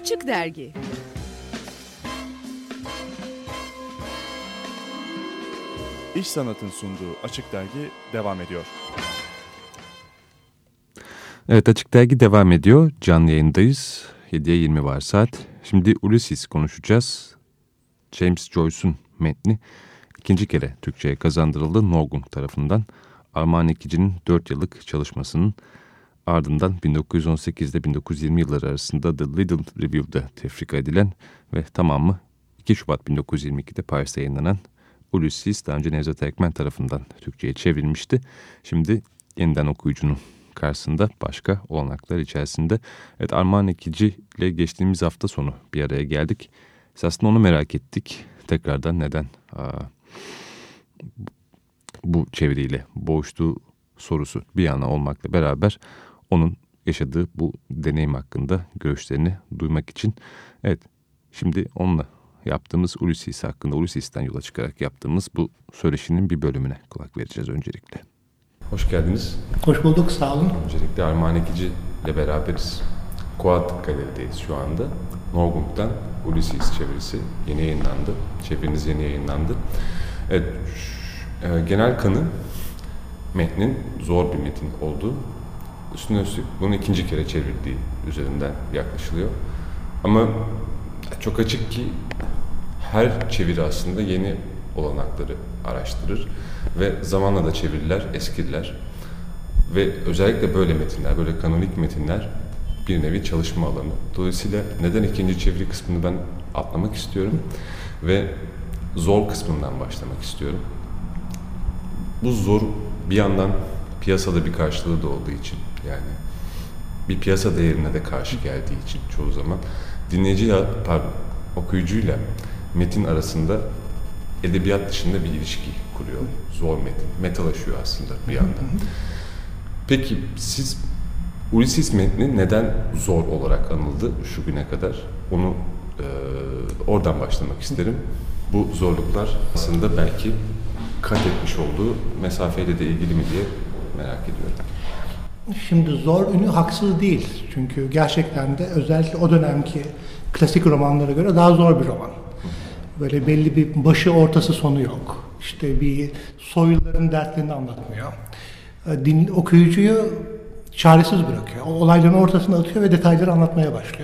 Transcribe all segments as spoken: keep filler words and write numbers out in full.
Açık Dergi. İş Sanat'ın sunduğu Açık Dergi devam ediyor. Evet, Açık Dergi devam ediyor. Canlı yayındayız. yediye yirmi var saat. Şimdi Ulysses konuşacağız. James Joyce'un metni ikinci kere Türkçe'ye kazandırıldı Norgung tarafından. Armağan Ekici'nin dört yıllık çalışmasının ardından bin dokuz yüz on sekiz ile bin dokuz yüz yirmi yılları arasında The Little Review'da tefrika edilen ve tamamı iki Şubat bin dokuz yüz yirmi ikide Paris'te yayınlanan Ulysses daha önce Nevzat Ekmen tarafından Türkçe'ye çevrilmişti. Şimdi yeniden okuyucunun karşısında başka olanaklar içerisinde. Evet, Armağan Ekici ile geçtiğimiz hafta sonu bir araya geldik. Aslında onu merak ettik. Tekrardan neden aa, bu çeviriyle boğuştuğu sorusu bir yana olmakla beraber onun yaşadığı bu deneyim hakkında görüşlerini duymak için. Evet, şimdi onunla yaptığımız Ulysses hakkında, Ulysses'ten yola çıkarak yaptığımız bu söyleşinin bir bölümüne kulak vereceğiz öncelikle. Hoş geldiniz. Hoş bulduk, sağ olun. Öncelikle Armağan Ekici ile beraberiz. Kuat Galeri'deyiz şu anda. Norgung'dan Ulysses çevirisi yeni yayınlandı. Çeviriniz yeni yayınlandı. Evet, e, genel kanı metnin zor bir metin olduğu, üstüne üstlük bunu ikinci kere çevirdiği üzerinden yaklaşılıyor. Ama çok açık ki her çeviri aslında yeni olanakları araştırır ve zamanla da çeviriler eskiler ve özellikle böyle metinler, böyle kanonik metinler bir nevi çalışma alanı. Dolayısıyla neden ikinci çeviri kısmını ben atlamak istiyorum ve zor kısmından başlamak istiyorum. Bu zor bir yandan piyasada bir karşılığı da olduğu için, yani bir piyasa değerine de karşı geldiği için çoğu zaman dinleyiciyle, pardon, okuyucuyla metin arasında edebiyat dışında bir ilişki kuruyor. Zor metin, metalaşıyor aslında bir yandan. Peki siz Ulysses metni neden zor olarak anıldı şu güne kadar? Onu e, oradan başlamak isterim. Bu zorluklar aslında belki kat etmiş olduğu mesafeyle de ilgili mi diye merak ediyorum. Şimdi zor ünü haksız değil. Çünkü gerçekten de özellikle o dönemki klasik romanlara göre daha zor bir roman. Böyle belli bir başı ortası sonu yok. İşte bir soyluların dertlerini anlatmıyor. Din, okuyucuyu çaresiz bırakıyor. O olayların ortasına atıyor ve detayları anlatmaya başlıyor.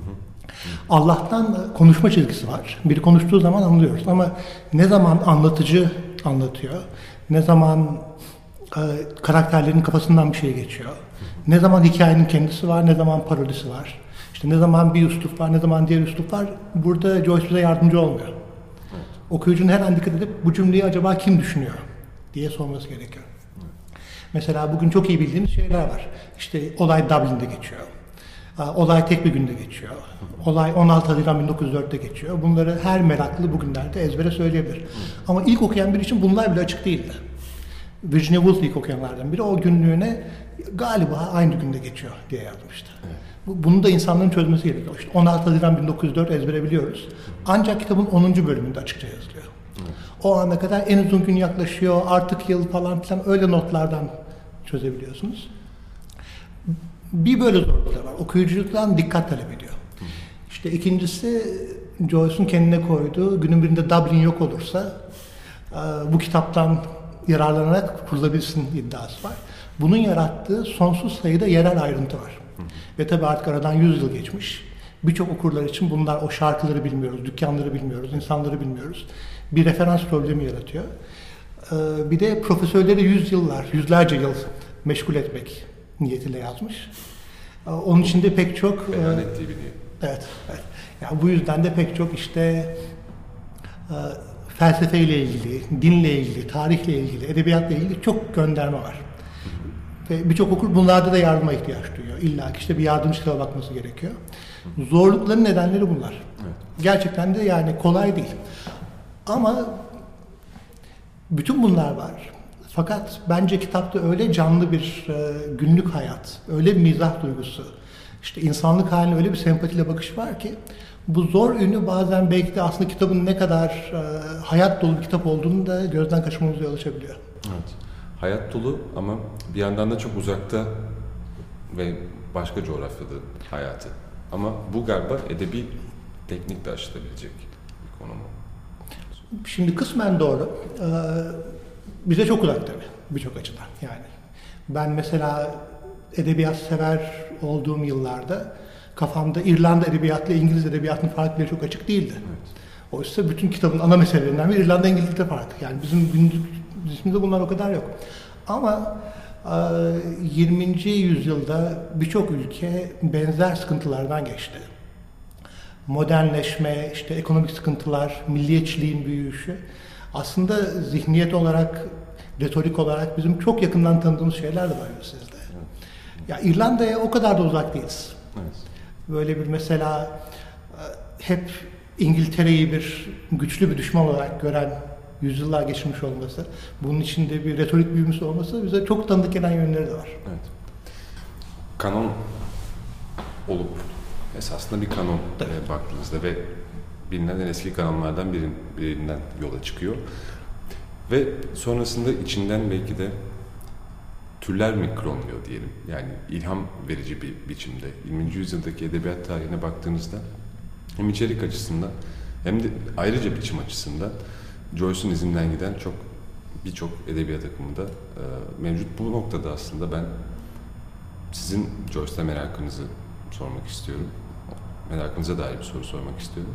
Allah'tan konuşma çizgisi var. Biri konuştuğu zaman anlıyoruz ama ne zaman anlatıcı anlatıyor, ne zaman e, karakterlerin kafasından bir şey geçiyor, ne zaman hikayenin kendisi var, ne zaman parodisi var, işte ne zaman bir üslup var, ne zaman diğer üslup var, burada Joyce bize yardımcı olmuyor. Evet. Okuyucunun her an dikkat edip bu cümleyi acaba kim düşünüyor diye sorması gerekiyor. Evet. Mesela bugün çok iyi bildiğimiz şeyler var. İşte olay Dublin'de geçiyor. Olay tek bir günde geçiyor. Olay on altı Haziran bin dokuz yüz dörtte geçiyor. Bunları her meraklı bugünlerde ezbere söyleyebilir. Hı. Ama ilk okuyan biri için bunlar bile açık değildi. Virginia Woolf ilk okuyanlardan biri o günlüğüne galiba aynı günde geçiyor diye yazmıştı. Evet. Bunu da insanların çözmesi gerekiyor. İşte on altı Haziran bin dokuz yüz dört ezbere biliyoruz. Ancak kitabın onuncu bölümünde açıkça yazılıyor. Evet. O ana kadar en uzun gün yaklaşıyor, artık yıl falan filan öyle notlardan çözebiliyorsunuz. Bir böyle zorluklar var. Okuyuculuktan dikkat talep ediyor. Hı. İşte ikincisi Joyce'un kendine koyduğu günün birinde Dublin yok olursa bu kitaptan yararlanarak kurulabilsin iddiası var. Bunun yarattığı sonsuz sayıda yerel ayrıntı var. Hı. Ve tabii artık aradan yüz yıl geçmiş. Birçok okurlar için bunlar o şarkıları bilmiyoruz, dükkanları bilmiyoruz, insanları bilmiyoruz. Bir referans problemi yaratıyor. Bir de profesörleri yüz yıllar, yüzlerce yıl meşgul etmek niyetiyle yazmış. Onun için de pek çok... Beyan ettiği bir niyet. Evet, evet. Yani bu yüzden de pek çok işte e, felsefeyle ilgili, dinle ilgili, tarihle ilgili, edebiyatla ilgili çok gönderme var. Hı hı. Ve birçok okur bunlarda da yardıma ihtiyaç duyuyor. İlla ki işte bir yardımcı kitaba bakması gerekiyor. Hı hı. Zorlukların nedenleri bunlar. Evet. Gerçekten de yani kolay değil. Ama bütün bunlar var. Fakat bence kitapta öyle canlı bir e, günlük hayat, öyle bir mizah duygusu, işte insanlık haline öyle bir sempatiyle bakış var ki bu zor ünlü bazen belki de aslında kitabın ne kadar e, hayat dolu bir kitap olduğunu da gözden kaçırmamıza yol açabiliyor. Evet, hayat dolu ama bir yandan da çok uzakta ve başka coğrafyada hayatı Ama bu galiba edebi teknikle aşılabilecek bir konu mu? Şimdi kısmen doğru. Ee, bize çok uzak tabii birçok açıdan yani. Ben mesela edebiyat sever olduğum yıllarda kafamda İrlanda edebiyatla İngiliz edebiyatının farkları çok açık değildi. Evet. Oysa bütün kitabın ana meselelerinden biri İrlanda İngilizce farkı. Yani bizim günlük dizimizde bunlar o kadar yok. Ama yirminci yüzyılda birçok ülke benzer sıkıntılardan geçti. Modernleşme, işte ekonomik sıkıntılar, milliyetçiliğin büyüyüşü aslında zihniyet olarak, retorik olarak bizim çok yakından tanıdığımız şeyler de var sizde. Evet. Ya İrlanda'ya o kadar da uzak değiliz. Evet. Böyle bir mesela hep İngiltere'yi bir güçlü bir düşman olarak gören yüzyıllar geçirmiş olması, bunun içinde bir retorik büyümesi olması bize çok tanıdık gelen yönleri de var. Evet. Kanon olup esasında bir kanon e, baktığınızda ve bilinen en eski kanonlardan birin, birinden yola çıkıyor. Ve sonrasında içinden belki de türler mi kronluyor diyelim. Yani ilham verici bir biçimde. yirminci yüzyıldaki edebiyat tarihine baktığınızda hem içerik açısından hem de ayrıca biçim açısından Joyce'un izinden giden çok birçok edebiyat akımı da e, mevcut. Bu noktada aslında ben sizin Joyce'da merakınızı sormak istiyorum. Merakınıza dair bir soru sormak istiyorum.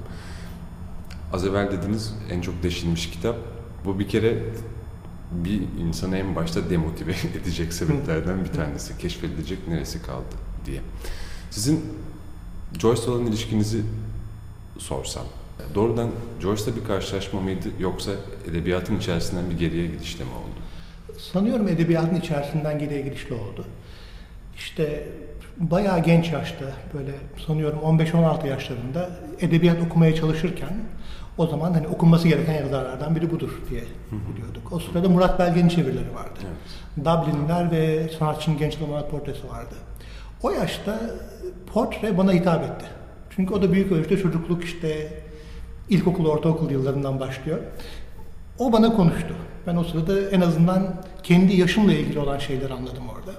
Az evvel dediniz en çok deşilmiş kitap. Bu bir kere bir insanı en başta demotive edecek sebeplerden bir tanesi. Keşfedilecek neresi kaldı diye. Sizin Joyce'la olan ilişkinizi sorsam, doğrudan Joyce'la bir karşılaşma mıydı yoksa edebiyatın içerisinden bir geriye gidişle mi oldu? Sanıyorum edebiyatın içerisinden geriye gidişli oldu. İşte bayağı genç yaşta, böyle sanıyorum on beş on altı yaşlarında edebiyat okumaya çalışırken o zaman hani okunması gereken yazarlardan biri budur diye biliyorduk. O sırada Murat Belge'nin çevirileri vardı. Evet. Dublinler ve Sanatçının Genç Adamı portresi vardı. O yaşta portre bana hitap etti. Çünkü o da büyük ölçüde çocukluk, işte ilkokul, ortaokul yıllarından başlıyor. O bana konuştu. Ben o sırada en azından kendi yaşımla ilgili olan şeyleri anladım orada.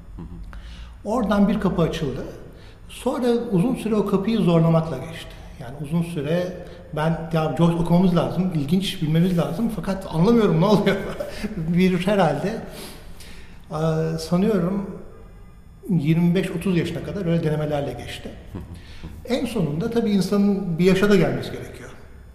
Oradan bir kapı açıldı. Sonra uzun süre o kapıyı zorlamakla geçti. Yani uzun süre ben ya Joyce okumamız lazım, ilginç bilmemiz lazım fakat anlamıyorum ne oluyor. bir herhalde sanıyorum yirmi beş otuz yaşına kadar öyle denemelerle geçti. En sonunda tabii insanın bir yaşa da gelmesi gerekiyor.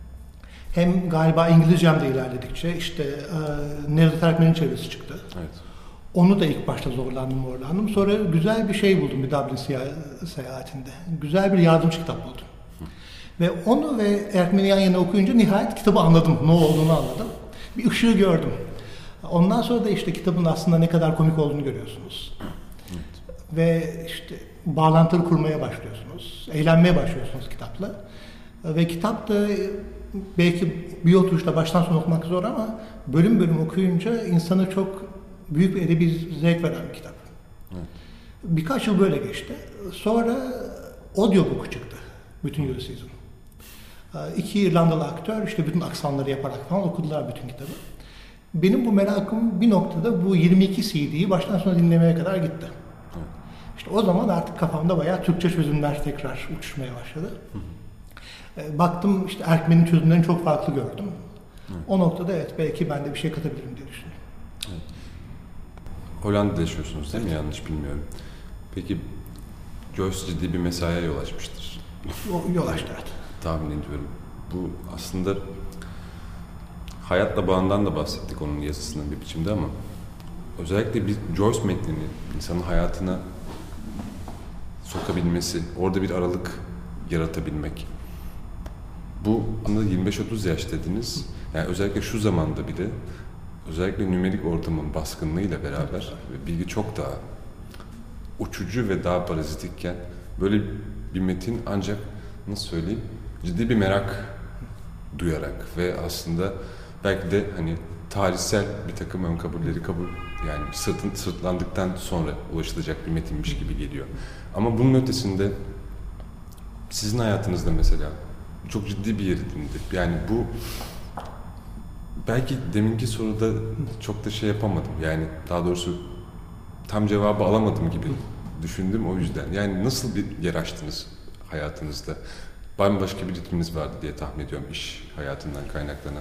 Hem galiba İngilizcem de ilerledikçe işte e, Nevzat Erkmen'in çevirisi çıktı. Evet. Onu da ilk başta zorlandım, zorlandım. Sonra güzel bir şey buldum bir Dublin seyahatinde. Güzel bir yardımcı kitap buldum. Hı. Ve onu ve Erkmen'i yan yana okuyunca nihayet kitabı anladım, ne olduğunu anladım. Bir ışığı gördüm. Ondan sonra da işte kitabın aslında ne kadar komik olduğunu görüyorsunuz. Evet. Ve işte bağlantılı kurmaya başlıyorsunuz, eğlenmeye başlıyorsunuz kitapla. Ve kitap da belki bir oturuşta baştan sona okumak zor ama bölüm bölüm okuyunca insana çok büyük bir edebi zevk veren bir kitap. Evet. Birkaç yıl böyle geçti. Sonra audiobook çıktı. Bütün Ulysses'in. İki İrlandalı aktör işte bütün aksanları yaparak falan okudular bütün kitabı. Benim bu merakım bir noktada bu yirmi iki C D'yi baştan sona dinlemeye kadar gitti. Evet. İşte o zaman artık kafamda bayağı Türkçe çözümler tekrar uçuşmaya başladı. Hı hı. Baktım işte Erkmen'in çözümlerini çok farklı gördüm. Evet. O noktada evet belki ben de bir şey katabilirim diye düşündüm. Evet. Hollanda'da yaşıyorsunuz değil mi? Evet. Yanlış bilmiyorum. Peki Joyce ciddi bir mesaiye yol açmıştır. O, yol açtı evet. Tahmin ediyorum. Bu aslında hayatla bağından da bahsettik onun yazısının bir biçimde ama özellikle bir Joyce metnini insanın hayatına sokabilmesi, orada bir aralık yaratabilmek. Bu anda yirmi beş otuz yaş dediniz. Yani özellikle şu zamanda bile özellikle nümerik ortamın baskınlığıyla beraber bilgi çok daha uçucu ve daha parazitikken böyle bir metin ancak nasıl söyleyeyim ciddi bir merak duyarak ve aslında belki de hani tarihsel bir takım ön kabulleri kabul yani sırtın, sırtlandıktan sonra ulaşılacak bir metinmiş gibi geliyor. Ama bunun ötesinde sizin hayatınızda mesela çok ciddi bir yer edindi. Yani bu belki deminki soruda çok da şey yapamadım. Yani daha doğrusu tam cevabı alamadım gibi düşündüm o yüzden. Yani nasıl bir yer açtınız hayatınızda bambaşka bir ritminiz vardı diye tahmin ediyorum iş hayatından kaynaklanan.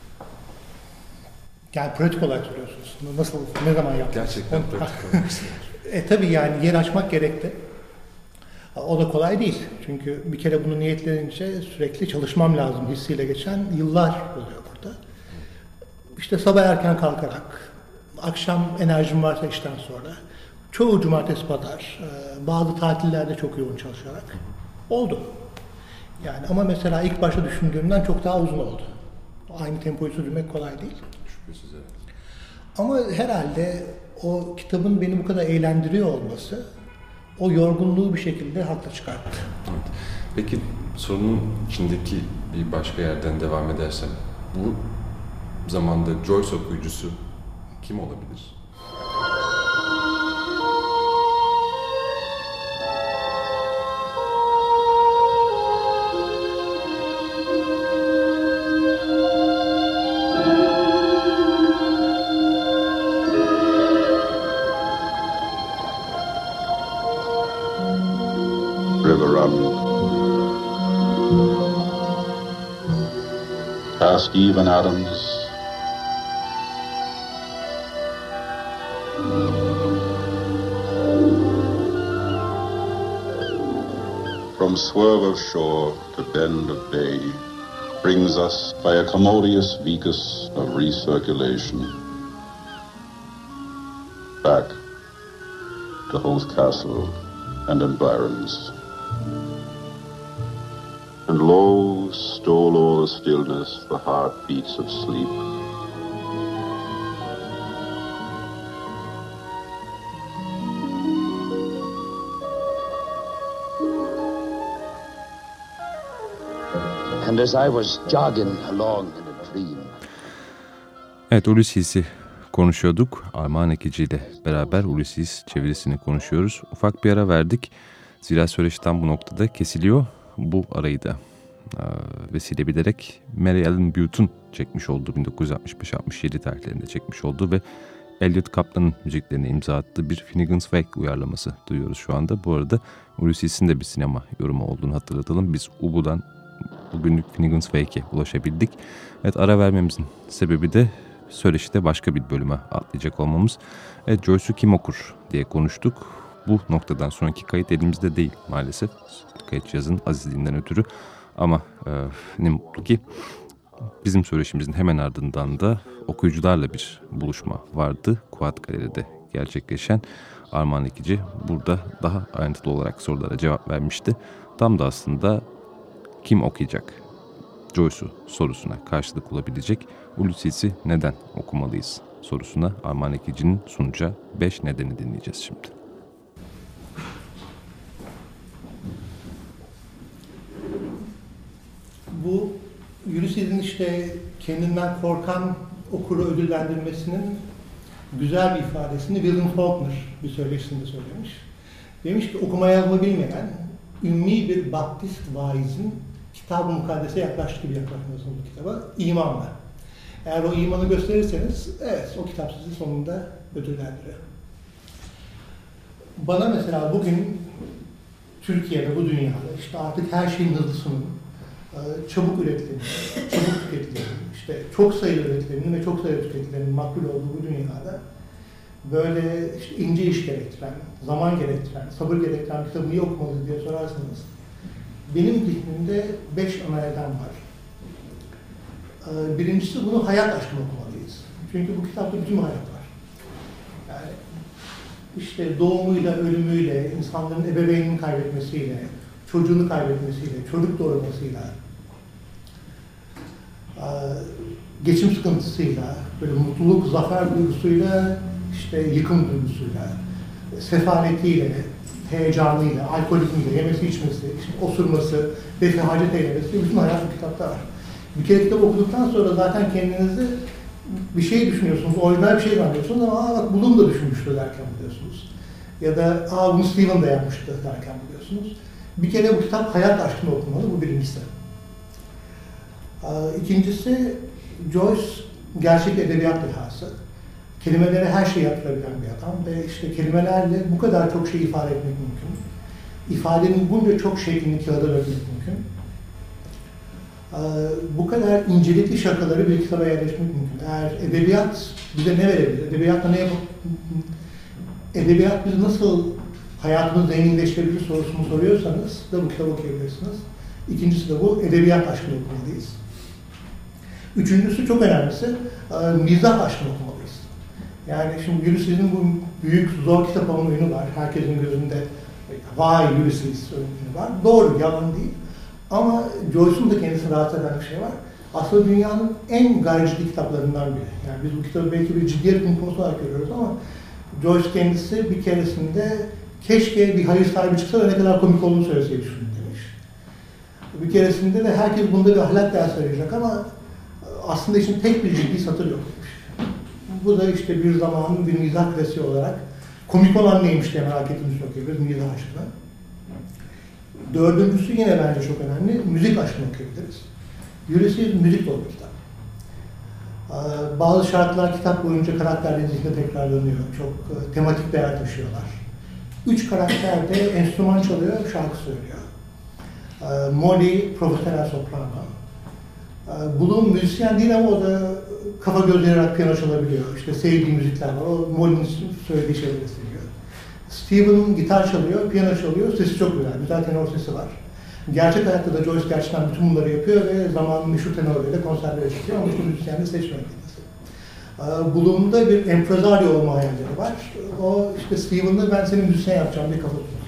Yani pratik olarak soruyorsunuz. Nasıl, ne zaman yaptınız? Gerçekten pratik olarak. E tabii yani yer açmak gerekti. O da kolay değil. Çünkü bir kere bunu niyetlenince sürekli çalışmam lazım hissiyle geçen yıllar oluyor burada. İşte sabah erken kalkarak, akşam enerjim varsa işten sonra, çoğu cumartesi pazar, bazı tatillerde çok yoğun çalışarak oldu. Yani ama mesela ilk başta düşündüğümden çok daha uzun oldu. Aynı tempoyu sürdürmek kolay değil. Şüphesiz evet. Ama herhalde o kitabın beni bu kadar eğlendiriyor olması o yorgunluğu bir şekilde haklı çıkarttı. Evet. Peki sorunun içindeki bir başka yerden devam edersem, bu zamanda Joyce okuyucusu kim olabilir? Past Eve and Adams, from swerve of shore to bend of bay, brings us by a commodious vicus of recirculation back to Hoth Castle and environs. And lo, stole o'er the stillness the heartbeats of sleep. And as I was jogging along in a dream. Evet, Ulysses'i konuşuyorduk. Armağan Ekici ile beraber Ulysses çevirisini konuşuyoruz. Ufak bir ara verdik. Zira söyleşi tam bu noktada kesiliyor. Bu arayı da e, vesile bilerek Mary Ellen Bute'un çekmiş olduğu bin dokuz yüz altmış beş altmış yedi tarihlerinde çekmiş olduğu ve Elliot Kaplan'ın müziklerine imza attığı bir Finnegan's Wake uyarlaması duyuyoruz şu anda. Bu arada Ulysses'in de bir sinema yorumu olduğunu hatırlatalım. Biz U B U'dan bugünlük Finnegan's Wake'e ulaşabildik. Evet, ara vermemizin sebebi de söyleşide başka bir bölüme atlayacak olmamız. Evet, Joyce'u kim okur diye konuştuk. Bu noktadan sonraki kayıt elimizde değil maalesef. Kayıt cihazının azizliğinden ötürü. Ama e, ne mutlu ki bizim söyleşimizin hemen ardından da okuyucularla bir buluşma vardı. Kuat Galeri'de gerçekleşen. Armağan Ekici burada daha ayrıntılı olarak sorulara cevap vermişti. Tam da aslında kim okuyacak Joyce'u sorusuna karşılık olabilecek Ulysses'i neden okumalıyız sorusuna Armağan Ekici'nin sunacağı beş nedeni dinleyeceğiz şimdi. Bu Ulysses'in işte kendinden korkan okuru ödüllendirmesinin güzel bir ifadesini William Faulkner bir söyleşisinde söylemiş. Demiş ki okuma yazma bilmeyen ümmi bir Baptist vaizin kitab-ı mukaddese yaklaştığı gibi yaklaşmıyorsunuz bu kitaba, imanla. Eğer o imanı gösterirseniz, evet o kitap sizi sonunda ödüllendiriyor. Bana mesela bugün Türkiye'de, bu dünyada işte artık her şeyin hızlısının, çabuk üretilenin, çabuk tüketilenin, işte çok sayıda üretilenin ve çok sayıda tüketilenin makbul olduğu bu dünyada böyle işte ince iş gerektiren, zaman gerektiren, sabır gerektiren kitabı niye okumalıyız diye sorarsanız, benim zihnimde beş ana neden var. Birincisi, bunu hayat aşkına okumalıyız. Çünkü bu kitapta bütün hayat var. Yani işte doğumuyla, ölümüyle, insanların ebeveynini kaybetmesiyle, çocuğunu kaybetmesiyle, çocuk doğurmasıyla, geçim sıkıntısıyla, böyle mutluluk, zafer duygusuyla, işte yıkım duygusuyla, sefaletiyle, heyecanıyla, alkolizmiyle, yemesi içmesi, işte osurması, defahacat eylemesi, bütün hayat bu kitapta var. Bir kere kitap okuduktan sonra zaten kendinizi bir şey düşünüyorsunuz, orijinal bir şey zannediyorsunuz ama aa bak Bloom da düşünmüştü derken biliyorsunuz. Ya da aa bunu Stephen da yapmıştı derken biliyorsunuz. Bir kere bu kitap hayat aşkını okumalı, bu birincisi. İkincisi, Joyce gerçek edebiyat dehası. Kelimelere her şeyi yaptırabilen bir adam ve işte kelimelerle bu kadar çok şey ifade etmek mümkün. ifadenin bunca çok şeklini kağıda dökmek mümkün. Bu kadar incelikli şakaları bir kitaba yerleşmek mümkün. Eğer edebiyat bize ne verebilir? Edebiyatla ne yapıp, edebiyat bizi nasıl hayatımızı zenginleştirebilir sorusunu soruyorsanız da bu kitabı okuyabilirsiniz. İkincisi de bu, edebiyat aşkını okumalıyız. Üçüncüsü, çok önemlisi, mizah aşkını okumalıyız. Yani şimdi Ulysses'in bu büyük, zor kitap olma oyunu var. Herkesin gözünde vay Ulysses oyunu var. Doğru, yalan değil. Ama Joyce'un da kendisi rahatsız eden bir şey var. Aslında dünyanın en gayri ciddi kitaplarından biri. Yani biz bu kitabı belki bir ciddiyet konusu olarak görüyoruz ama Joyce kendisi bir keresinde keşke bir hayır sahibi çıksa da ne kadar komik olduğunu söyleseydi şunu demiş. Bir keresinde de herkes bunda bir ahlak dersi arayacak ama aslında için tek bir ciddi satır yok demiş. Bu da işte bir zamanın bir mizah klasiği olarak komik olan neymiş diye merak ettiğimiz çok yapıyoruz mizah aşkına. Dördüncüsü yine bence çok önemli, müzik aşkını okuyabiliriz. Ulysses müzik dolu bir kitap. Bazı şarkılar kitap boyunca karakterlerin zihnine tekrarlanıyor, çok tematik değer taşıyorlar. Üç karakter de enstrüman çalıyor, şarkı söylüyor. Molly, profesyonel soprano. Bloom müzisyen değil ama o da kafa göz yararak piyano çalabiliyor. İşte sevdiği müzikler var, o Molly'nin söylediği şeyleri seviyor. Stephen gitar çalıyor, piyano çalıyor, sesi çok güzel, güzel tenor sesi var. Gerçek hayatta da Joyce gerçekten bütün bunları yapıyor ve zamanın meşhur tenorlarıyla konserlere çıkıyor ama hiçbir müzisyen de seçmiyor kendisi. Bloom'da bir empresario olma hayalleri var. O işte Stephen'da ben seni müzisyen yapacağım diye kafa tutuyor.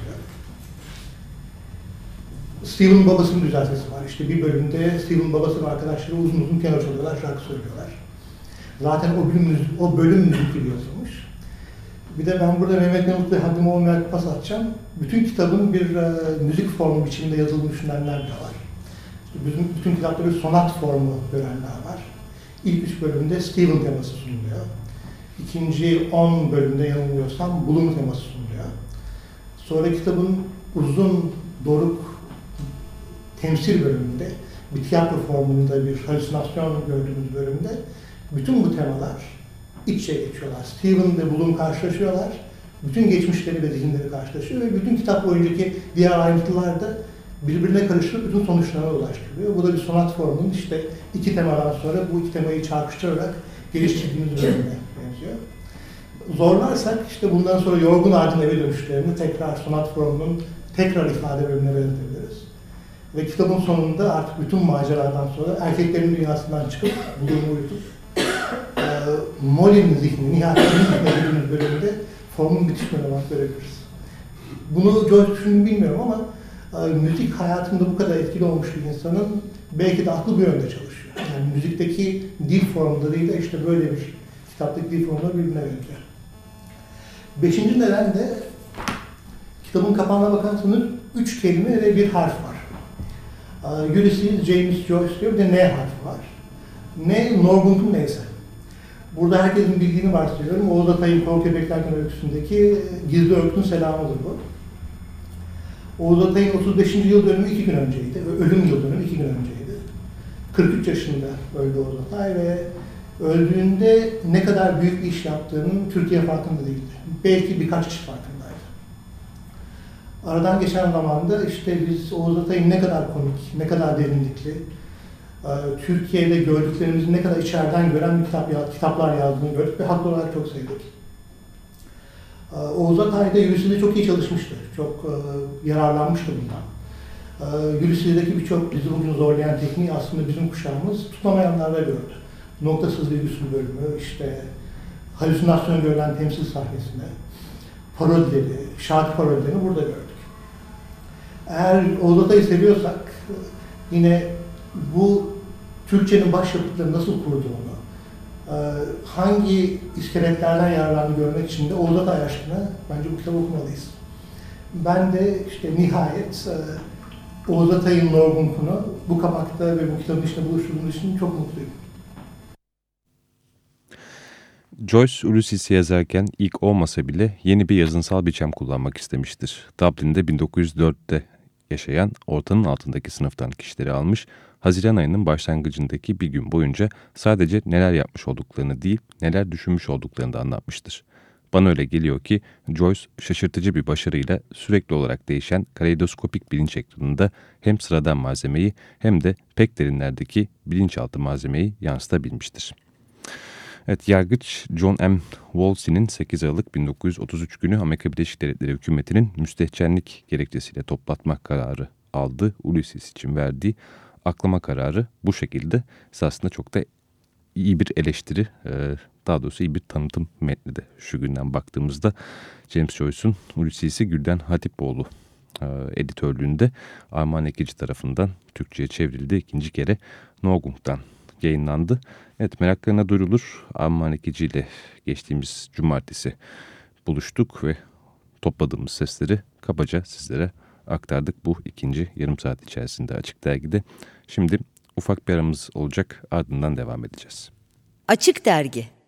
Stephen'ın babasının güzel sesi var. İşte bir bölümde Stephen'ın babası ve arkadaşları uzun uzun piyano çalıyorlar, şarkı söylüyorlar. Zaten o bölüm müzik, o bölüm müzik biliyorsunuz. Bir de ben burada Mehmet Nemutlu'ya haddim olmayan pas atacağım. Bütün kitabın bir e, müzik formu biçiminde yazıldığını düşünenler de var. İşte bütün, bütün kitapta bir sonat formu görenler var. İlk üç bölümde Stephen teması sunuluyor. İkinci on bölümde yanılmıyorsam Bloom teması sunuluyor. Sonra kitabın uzun, doruk temsil bölümünde, bir tiyatro formunda bir halüsinasyon gördüğümüz bölümde bütün bu temalar iç içe geçiyorlar. Stephen ve Bloom karşılaşıyorlar. Bütün geçmişleri ve zihinleri karşılaşıyor ve bütün kitap boyuncaki diğer ayrıntılar da birbirine karıştırıp bütün sonuçlarına ulaştırılıyor. Bu da bir sonat formunun işte iki temadan sonra bu iki temayı çarpıştırarak geliştirdiğimiz bölümüne benziyor. Zorlarsak işte bundan sonra yorgun ağacın eve dönüşlerini tekrar sonat formunun tekrar ifade bölümüne belirtebiliriz. Ve kitabın sonunda artık bütün maceradan sonra erkeklerin dünyasından çıkıp Bloom'u uyutup e, Molly'nin zihnini, nihayetinin zihnini bölümünde formun bitiş bölümü olarak görebiliriz. Bunu Joyce düşündüğünü bilmiyorum ama e, müzik hayatında bu kadar etkili olmuş bir insanın belki de aklı bu yönde çalışıyor. Yani müzikteki dil formlarıyla işte böyle bir kitaptaki dil formları birbirine benziyor. Beşinci neden de kitabın kapağına bakarsanız üç kelime ve bir harf var. Uh, Ulysses, James Joyce diyor, bir de N harfi var. N, Norgunk'un neyse. Burada herkesin bildiğini varsayıyorum. Oğuz Atay'ın Kor Köpeklerken öyküsündeki gizli öykünün selamıdır bu. Oğuz Atay'ın otuz beşinci yıl dönümü iki gün önceydi. Ölüm yıl dönümü iki gün önceydi. kırk üç yaşında öldü Oğuz Atay ve öldüğünde ne kadar büyük bir iş yaptığının Türkiye farkında değildi. Belki birkaç kişi farkındaydı. Aradan geçen zamanda işte biz Oğuz Atay'ın ne kadar komik, ne kadar derinlikli, Türkiye'de gördüklerimizi ne kadar içeriden gören bir kitap, kitaplar yazdığını gördük ve haklı olarak çok sevdik. Oğuz Atay da Ulysses'de çok iyi çalışmıştı, çok yararlanmıştı bundan. Ulysses'deki birçok bizi bugün zorlayan tekniği aslında bizim kuşağımız tutamayanlarda gördü. Noktasız virgüsül bölümü, işte halüsinasyon görülen temsil sahnesinde, parodileri, şarkı parodilerini burada gördük. Eğer Oğuz Atay'ı seviyorsak, yine bu Türkçenin başyapıtları nasıl kurduğunu, hangi iskeletlerden yararlandığını görmek için de Oğuz Atay aşkına bence bu kitabı okumalıyız. Ben de işte nihayet Oğuz Atay'ın Norgunk'unu bu kapakta ve bu kitabın içinde buluşturduğum için çok mutluyum. Joyce, Ulysses'i yazarken ilk olmasa bile yeni bir yazınsal biçim kullanmak istemiştir. Dublin'de bin dokuz yüz dörtte yaşayan, ortanın altındaki sınıftan kişileri almış, Haziran ayının başlangıcındaki bir gün boyunca sadece neler yapmış olduklarını değil, neler düşünmüş olduklarını da anlatmıştır. Bana öyle geliyor ki Joyce şaşırtıcı bir başarıyla sürekli olarak değişen kaleidoskopik bilinç ekranında hem sıradan malzemeyi hem de pek derinlerdeki bilinçaltı malzemeyi yansıtabilmiştir. Evet, yargıç John M. Woolsey'nin sekiz Aralık bin dokuz yüz otuz üç günü Amerika Birleşik Devletleri hükümetinin müstehcenlik gerekçesiyle toplatma kararı aldı. Ulysses için verdiği aklama kararı bu şekilde aslında çok da iyi bir eleştiri, daha doğrusu iyi bir tanıtım metni de şu günden baktığımızda. James Joyce'un Ulysses'i Gülden Hatipoğlu editörlüğünde Armağan Ekici tarafından Türkçe'ye çevrildi. İkinci kere Norgung'dan yayınlandı. Evet, meraklarına duyurulur. Armağan Ekici ile geçtiğimiz cumartesi buluştuk ve topladığımız sesleri kabaca sizlere aktardık bu ikinci yarım saat içerisinde Açık Dergi'de. Şimdi ufak bir aramız olacak, ardından devam edeceğiz. Açık Dergi.